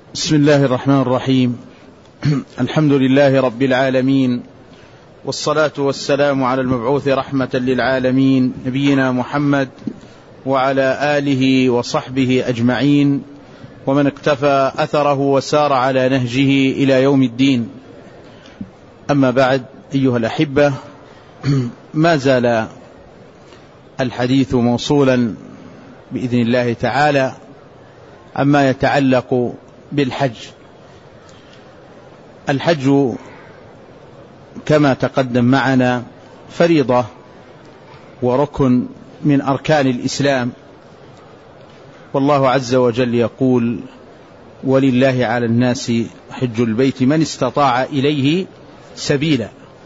بسم الله الرحمن الرحيم. الحمد لله رب العالمين، والصلاة والسلام على المبعوث رحمة للعالمين نبينا محمد وعلى آله وصحبه أجمعين، ومن اقتفى أثره وسار على نهجه إلى يوم الدين. أما بعد، أيها الأحبة، ما زال الحديث موصولا بإذن الله تعالى عما يتعلق بالحج. الحج كما تقدم معنا فريضة وركن من أركان الإسلام، والله عز وجل يقول: ولله على الناس حج البيت من استطاع إليه سبيلا.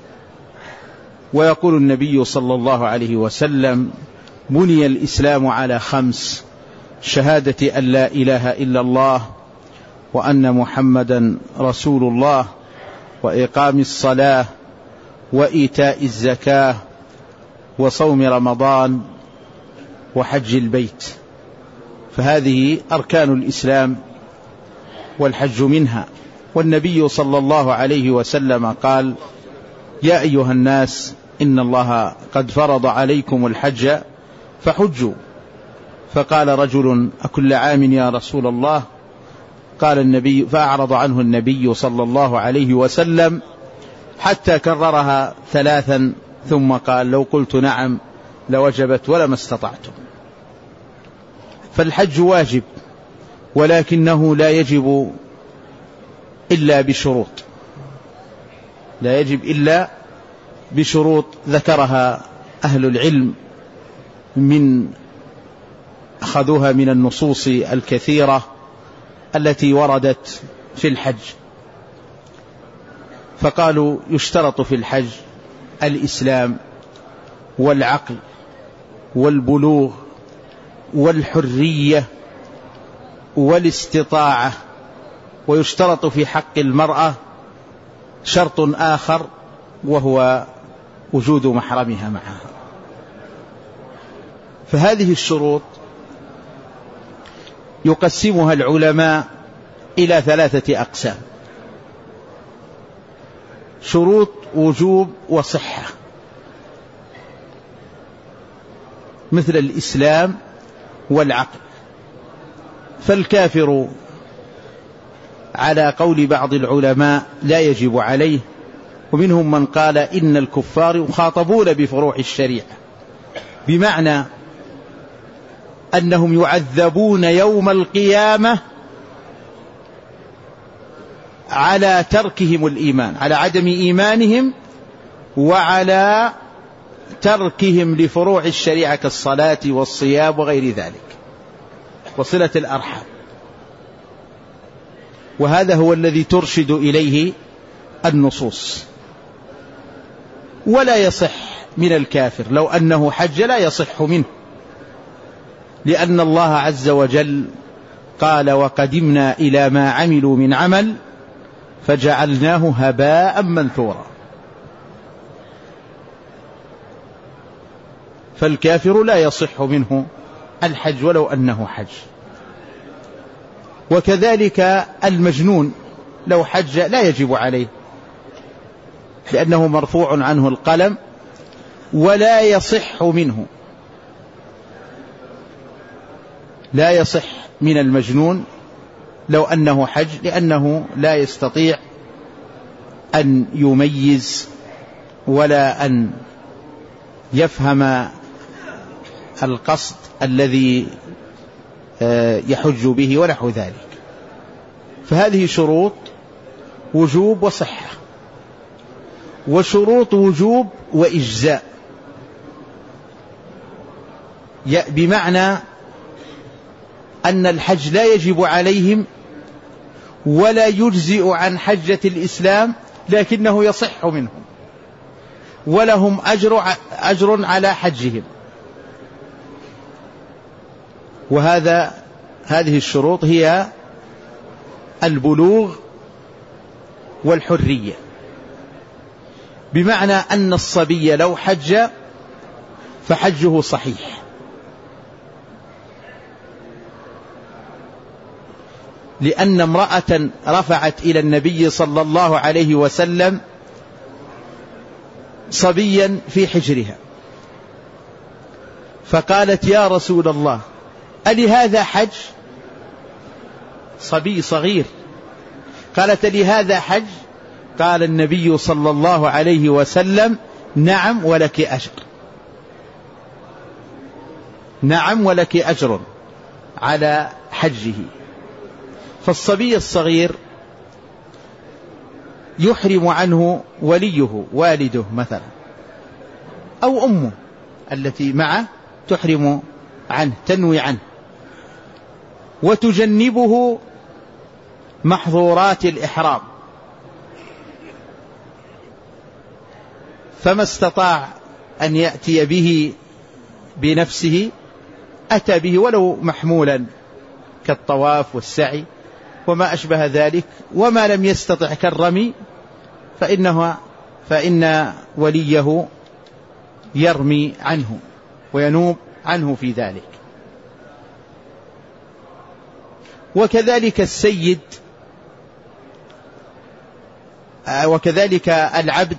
ويقول النبي صلى الله عليه وسلم: بني الإسلام على 5: شهادة أن لا إله إلا الله وأن محمدا رسول الله، وإقام الصلاة، وإيتاء الزكاة، وصوم رمضان، وحج البيت. فهذه أركان الإسلام والحج منها. والنبي صلى الله عليه وسلم قال: يا أيها الناس إن الله قد فرض عليكم الحج فحجوا. فقال رجل: أكل عام يا رسول الله؟ قال النبي، فأعرض عنه النبي صلى الله عليه وسلم حتى كررها 3، ثم قال: لو قلت نعم لوجبت ولما استطعتم. فالحج واجب، ولكنه لا يجب إلا بشروط، لا يجب إلا بشروط ذكرها أهل العلم أخذوها من النصوص الكثيرة التي وردت في الحج. فقالوا: يشترط في الحج الإسلام والعقل والبلوغ والحرية والاستطاعة، ويشترط في حق المرأة شرط آخر وهو وجود محرمها معها. فهذه الشروط يقسمها العلماء إلى 3 أقسام: شروط وجوب وصحة، مثل الإسلام والعقل. فالكافر على قول بعض العلماء لا يجب عليه، ومنهم من قال إن الكفار يخاطبون بفروع الشريعة، بمعنى أنهم يعذبون يوم القيامة على تركهم الإيمان، على عدم إيمانهم، وعلى تركهم لفروع الشريعة كالصلاة والصيام وغير ذلك، وصلة الأرحام. وهذا هو الذي ترشد إليه النصوص. ولا يصح من الكافر لو أنه حج، لا يصح منه، لأن الله عز وجل قال: وقدمنا إلى ما عملوا من عمل فجعلناه هباء منثورا. فالكافر لا يصح منه الحج ولو أنه حج. وكذلك المجنون لو حج لا يجب عليه، لأنه مرفوع عنه القلم ولا يصح منه. لا يصح من المجنون لو أنه حج، لأنه لا يستطيع أن يميز ولا أن يفهم القصد الذي يحج به ونحو ذلك. فهذه شروط وجوب وصحة، وشروط وجوب وإجزاء، بمعنى أن الحج لا يجب عليهم ولا يجزئ عن حجة الإسلام، لكنه يصح منهم ولهم أجر على حجهم. هذه الشروط هي البلوغ والحرية، بمعنى أن الصبي لو حج فحجه صحيح، لأن امرأة رفعت إلى النبي صلى الله عليه وسلم صبيا في حجرها، فقالت: يا رسول الله، ألهذا حج؟ صبي صغير. قالت: لهذا حج؟ قال النبي صلى الله عليه وسلم: نعم ولك أجر، نعم ولك أجر على حجه. فالصبي الصغير يحرم عنه وليه، والده مثلا أو أمه التي معه تحرم عنه، تنوي عنه، وتجنبه محظورات الإحرام، فما استطاع أن يأتي به بنفسه أتى به ولو محمولا كالطواف والسعي وما أشبه ذلك، وما لم يستطع كالرمي فإن وليه يرمي عنه وينوب عنه في ذلك. وكذلك السيد، وكذلك العبد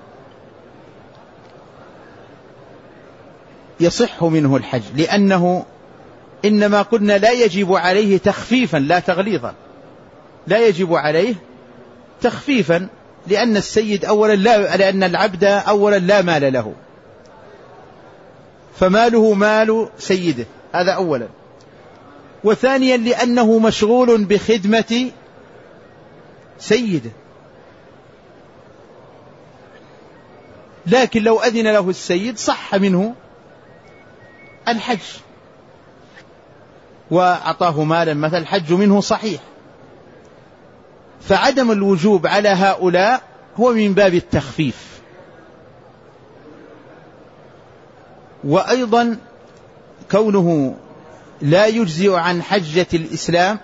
يصح منه الحج، لأنه إنما قلنا لا يجب عليه تخفيفا لا تغليظا، لا يجب عليه تخفيفا، لأن السيد لأن العبد أولا لا مال له، فماله مال سيده، هذا أولا. وثانيا لأنه مشغول بخدمة سيده، لكن لو أذن له السيد صح منه الحج وأعطاه مالا مثل، الحج منه صحيح. فعدم الوجوب على هؤلاء هو من باب التخفيف. وأيضا كونه لا يجزئ عن حجة الإسلام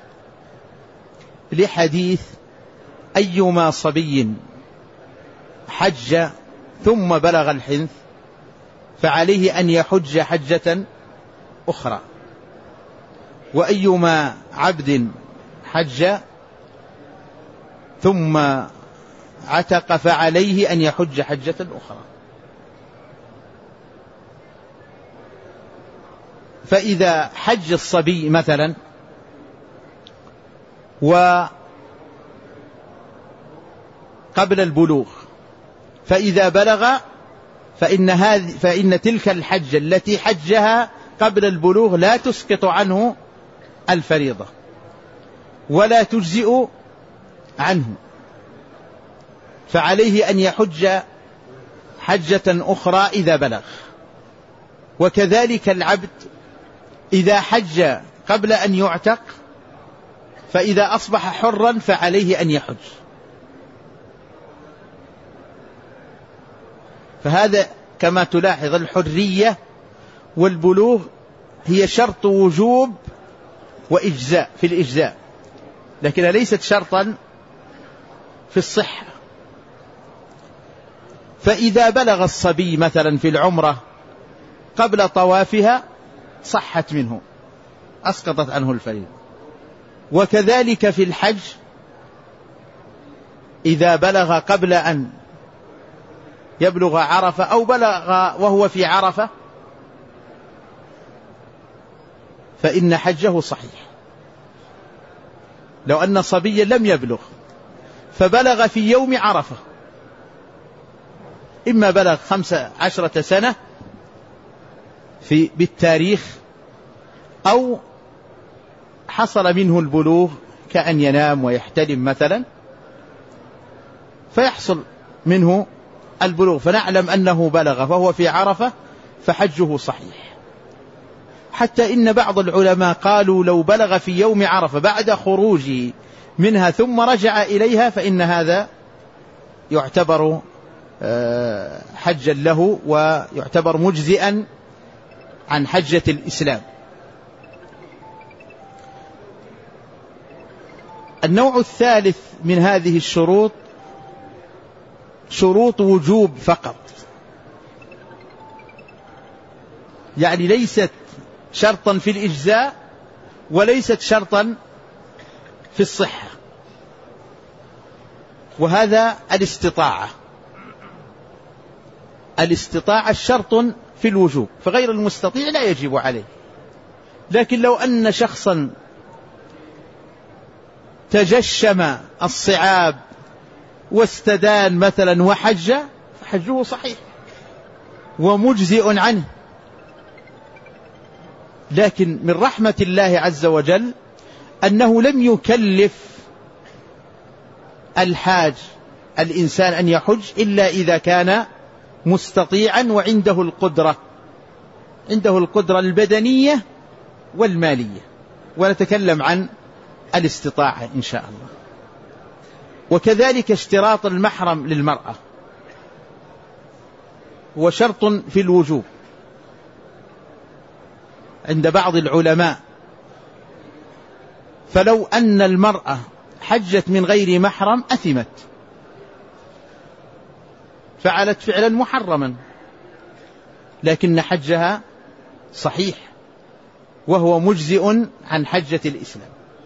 لحديث: أيما صبي حج ثم بلغ الحنث فعليه أن يحج حجة أخرى، وأيما عبد حج ثم عتق فعليه أن يحج حجة أخرى. فإذا حج الصبي مثلا وقبل البلوغ، فإذا بلغ فإن تلك الحجة التي حجها قبل البلوغ لا تسقط عنه الفريضة ولا تجزئ عنه، فعليه أن يحج حجة أخرى إذا بلغ. وكذلك العبد إذا حج قبل أن يعتق، فإذا أصبح حرا فعليه أن يحج. فهذا كما تلاحظ الحرية والبلوغ هي شرط وجوب وإجزاء في الإجزاء، لكن ليست شرطا في الصحة. فإذا بلغ الصبي مثلا في العمرة قبل طوافها صحت منه، أسقطت عنه الفريضة. وكذلك في الحج إذا بلغ قبل أن يبلغ عرفة أو بلغ وهو في عرفة فإن حجه صحيح. لو أن صبيا لم يبلغ فبلغ في يوم عرفة، إما بلغ 15 سنة بالتاريخ أو حصل منه البلوغ كأن ينام ويحتلم مثلا فيحصل منه البلوغ فنعلم أنه بلغ فهو في عرفة فحجه صحيح. حتى إن بعض العلماء قالوا لو بلغ في يوم عرفة بعد خروجه منها ثم رجع إليها فإن هذا يعتبر حجا له ويعتبر مجزئا عن حجة الإسلام. النوع الثالث من هذه الشروط شروط وجوب فقط، يعني ليست شرطا في الإجزاء وليست شرطا في الصحة، وهذا الاستطاعة شرط في الوجوب، فغير المستطيع لا يجب عليه. لكن لو أن شخصا تجشم الصعاب واستدان مثلا وحج، فحجه صحيح ومجزئ عنه. لكن من رحمة الله عز وجل أنه لم يكلف الإنسان أن يحج إلا إذا كان مستطيعا وعنده القدرة البدنية والمالية، ونتكلم عن الاستطاعة إن شاء الله. وكذلك اشتراط المحرم للمرأة هو شرط في الوجوب عند بعض العلماء، فلو أن المرأة حجت من غير محرم أثمت، فعلت فعلا محرما، لكن حجها صحيح وهو مجزئ عن حجة الإسلام.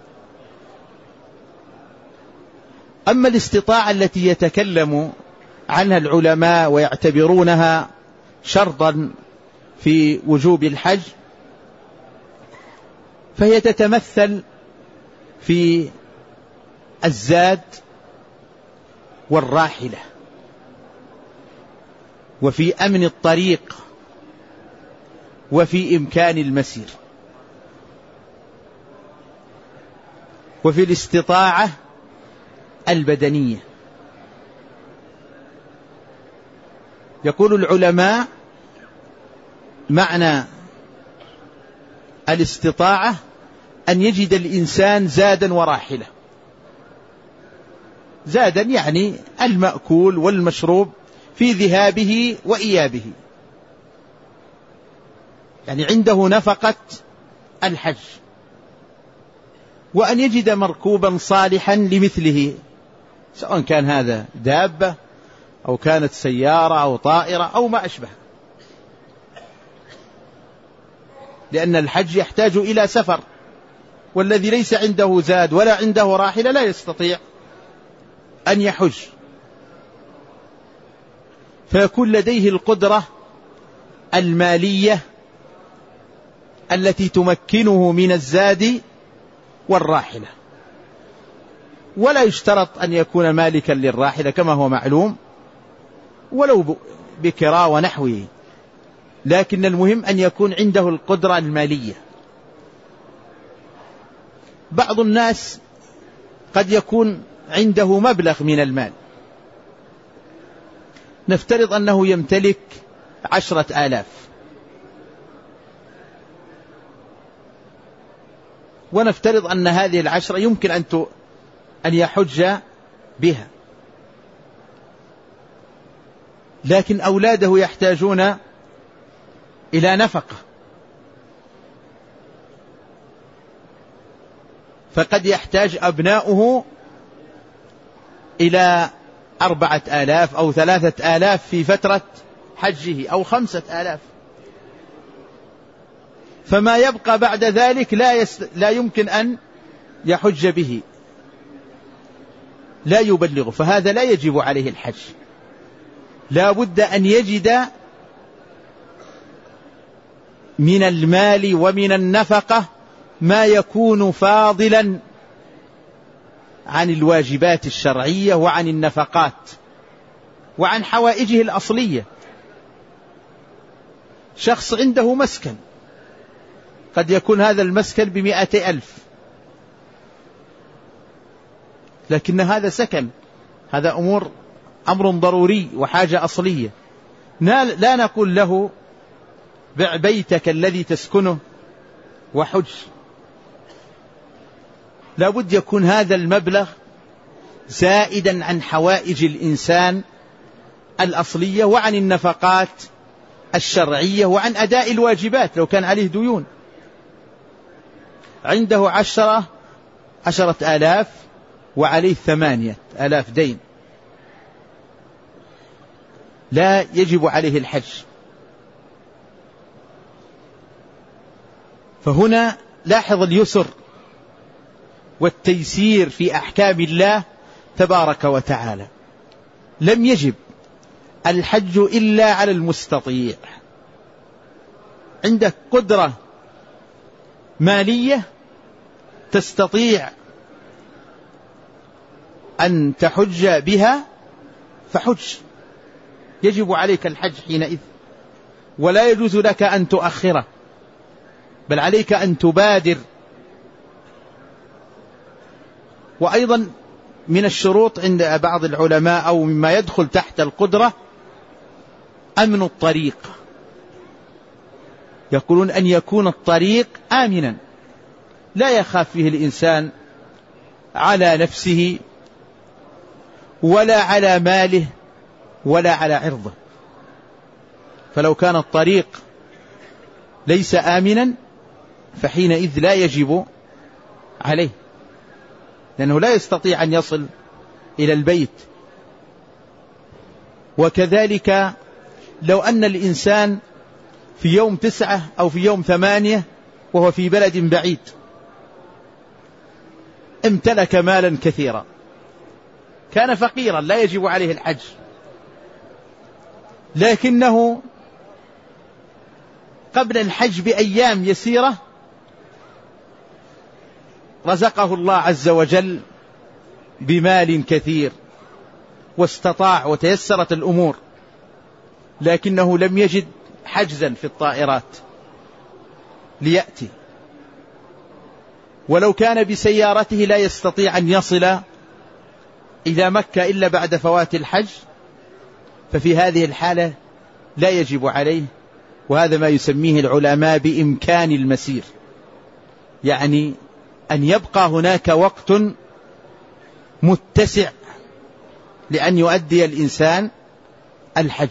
أما الاستطاعة التي يتكلم عنها العلماء ويعتبرونها شرطا في وجوب الحج، فهي تتمثل في الزاد والراحلة، وفي أمن الطريق، وفي إمكان المسير، وفي الاستطاعة البدنية. يقول العلماء معنى الاستطاعة أن يجد الإنسان زادا وراحلة. زادا يعني المأكول والمشروب في ذهابه وإيابه، يعني عنده نفقة الحج، وأن يجد مركوبا صالحا لمثله، سواء كان هذا دابة أو كانت سيارة أو طائرة أو ما أشبه، لأن الحج يحتاج إلى سفر، والذي ليس عنده زاد ولا عنده راحلة لا يستطيع أن يحج، فيكون لديه القدرة المالية التي تمكنه من الزاد والراحلة. ولا يشترط أن يكون مالكا للراحلة كما هو معلوم، ولو بكراء ونحوه، لكن المهم أن يكون عنده القدرة المالية. بعض الناس قد يكون عنده مبلغ من المال، نفترض أنه يمتلك 10,000، ونفترض أن هذه 10 يمكن أن يحج بها، لكن أولاده يحتاجون إلى نفقة، فقد يحتاج أبناؤه إلى 4,000 أو 3,000 في فترة حجه أو 5,000، فما يبقى بعد ذلك لا يمكن أن يحج به، لا يبلغ، فهذا لا يجب عليه الحج. لا بد أن يجد من المال ومن النفقة ما يكون فاضلا عن الواجبات الشرعية وعن النفقات وعن حوائجه الأصلية. شخص عنده مسكن، قد يكون هذا المسكن ب100,000، لكن هذا سكن، هذا أمر ضروري وحاجة أصلية، لا نقول له بع بيتك الذي تسكنه وحج. لابد يكون هذا المبلغ زائدا عن حوائج الإنسان الأصلية وعن النفقات الشرعية وعن أداء الواجبات لو كان عليه ديون. عنده 10,000 وعليه 8,000 دين، لا يجب عليه الحج. فهنا لاحظ اليسر والتيسير في أحكام الله تبارك وتعالى. لم يجب الحج إلا على المستطيع، عندك قدرة مالية تستطيع أن تحج بها فحج، يجب عليك الحج حينئذ، ولا يجوز لك أن تؤخره، بل عليك أن تبادر. وأيضا من الشروط عند بعض العلماء أو مما يدخل تحت القدرة أمن الطريق، يقولون أن يكون الطريق آمنا لا يخاف فيه الإنسان على نفسه ولا على ماله ولا على عرضه. فلو كان الطريق ليس آمنا فحينئذ لا يجب عليه، لأنه لا يستطيع أن يصل إلى البيت. وكذلك لو أن الإنسان في يوم 9 أو في يوم 8 وهو في بلد بعيد امتلك مالا كثيرا، كان فقيرا لا يجب عليه الحج، لكنه قبل الحج بأيام يسيرة رزقه الله عز وجل بمال كثير واستطاع وتيسرت الأمور، لكنه لم يجد حجزا في الطائرات ليأتي، ولو كان بسيارته لا يستطيع أن يصل إلى مكة إلا بعد فوات الحج، ففي هذه الحالة لا يجب عليه. وهذا ما يسميه العلماء بإمكان المسير، يعني أن يبقى هناك وقت متسع لأن يؤدي الإنسان الحج.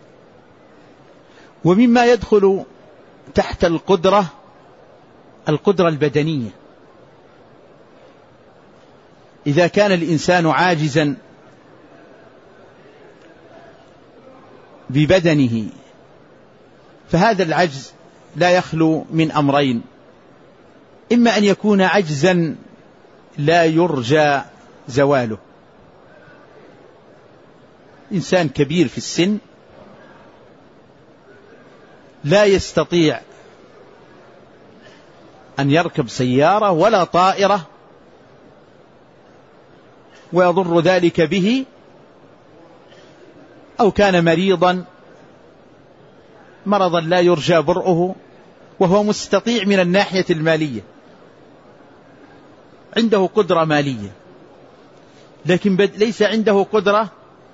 ومما يدخل تحت القدرة البدنية، إذا كان الإنسان عاجزا ببدنه فهذا العجز لا يخلو من أمرين: إما أن يكون عجزا لا يرجى زواله، إنسان كبير في السن لا يستطيع أن يركب سيارة ولا طائرة ويضر ذلك به، أو كان مريضا مرضا لا يرجى برؤه وهو مستطيع من الناحية المالية، عنده قدرة مالية لكن ليس عنده قدرة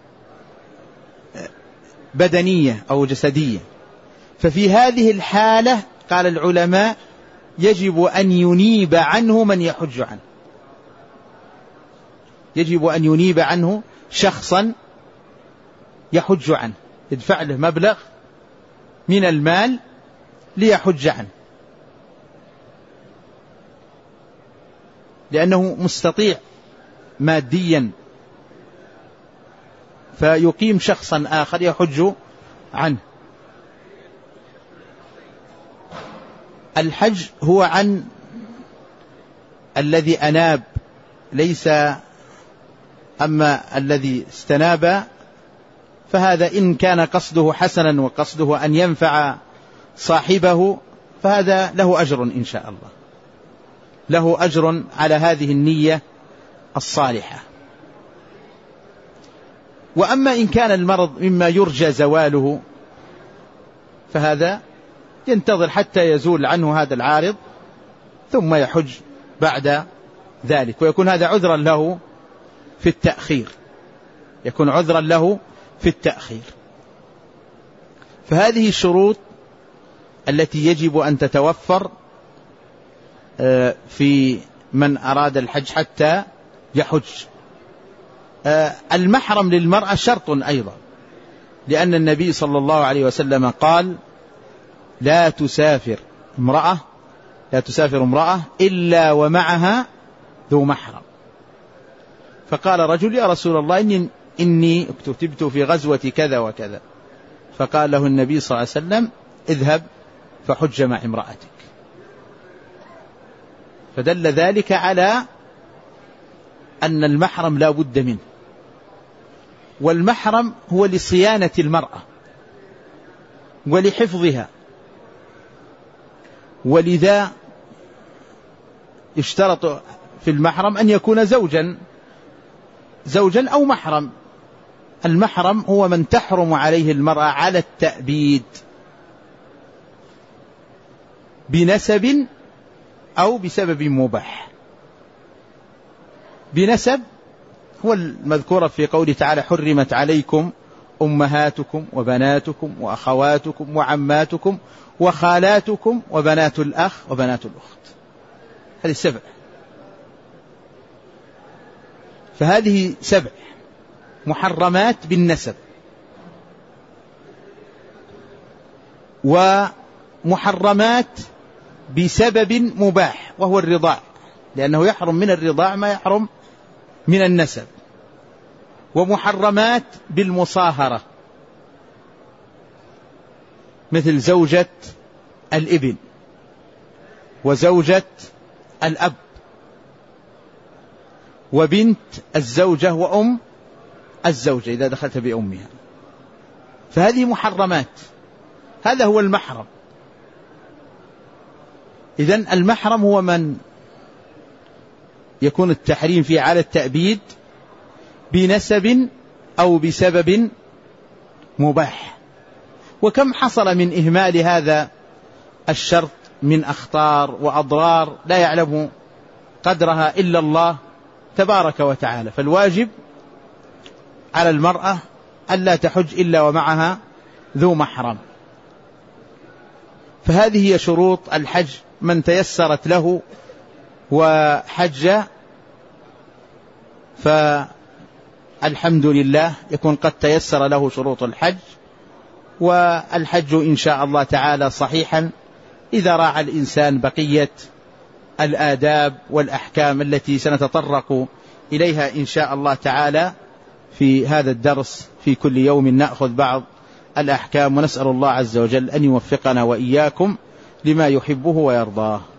بدنية أو جسدية، ففي هذه الحالة قال العلماء يجب أن ينيب عنه من يحج عنه، يجب أن ينيب عنه شخصا يحج عنه، يدفع له مبلغ من المال ليحج عنه، لأنه مستطيع ماديا، فيقيم شخصا آخر يحج عنه. الحج هو عن الذي أناب، ليس أما الذي استناب فهذا إن كان قصده حسنا وقصده أن ينفع صاحبه فهذا له أجر إن شاء الله، له أجر على هذه النية الصالحة. وأما إن كان المرض مما يرجى زواله فهذا ينتظر حتى يزول عنه هذا العارض ثم يحج بعد ذلك، ويكون هذا عذرا له في التأخير، يكون عذرا له في التأخير. فهذه الشروط التي يجب أن تتوفر في من أراد الحج حتى يحج. المحرم للمرأة شرط أيضا، لأن النبي صلى الله عليه وسلم قال لا تسافر امرأة إلا ومعها ذو محرم. فقال رجل يا رسول الله إني اكتتبت في غزوة كذا وكذا، فقال له النبي صلى الله عليه وسلم اذهب فحج مع امرأتك، فدل ذلك على أن المحرم لا بد منه، والمحرم هو لصيانة المرأة ولحفظها، ولذا يشترط في المحرم أن يكون زوجا أو محرم. المحرم هو من تحرم عليه المرأة على التأبيد بنسب أو بسبب مباح. بنسب هو المذكورة في قوله تعالى: حرمت عليكم أمهاتكم وبناتكم وأخواتكم وعماتكم وخالاتكم وبنات الأخ وبنات الأخت. هذه 7، فهذه 7 محرمات بالنسب، ومحرمات بسبب مباح وهو الرضاع، لأنه يحرم من الرضاع ما يحرم من النسب، ومحرمات بالمصاهرة مثل زوجة الابن وزوجة الأب وبنت الزوجة وأم الزوجة إذا دخلت بأمها، فهذه محرمات. هذا هو المحرم. إذن المحرم هو من يكون التحريم فيه على التأبيد بنسب أو بسبب مباح. وكم حصل من إهمال هذا الشرط من أخطار وأضرار لا يعلم قدرها إلا الله تبارك وتعالى. فالواجب على المرأة ألا تحج إلا ومعها ذو محرم. فهذه هي شروط الحج. من تيسرت له وحج فالحمد لله يكون قد تيسر له شروط الحج، والحج إن شاء الله تعالى صحيحا إذا راعى الإنسان بقية الآداب والأحكام التي سنتطرق إليها إن شاء الله تعالى في هذا الدرس. في كل يوم نأخذ بعض الأحكام، ونسأل الله عز وجل أن يوفقنا وإياكم لما يحبه ويرضاه.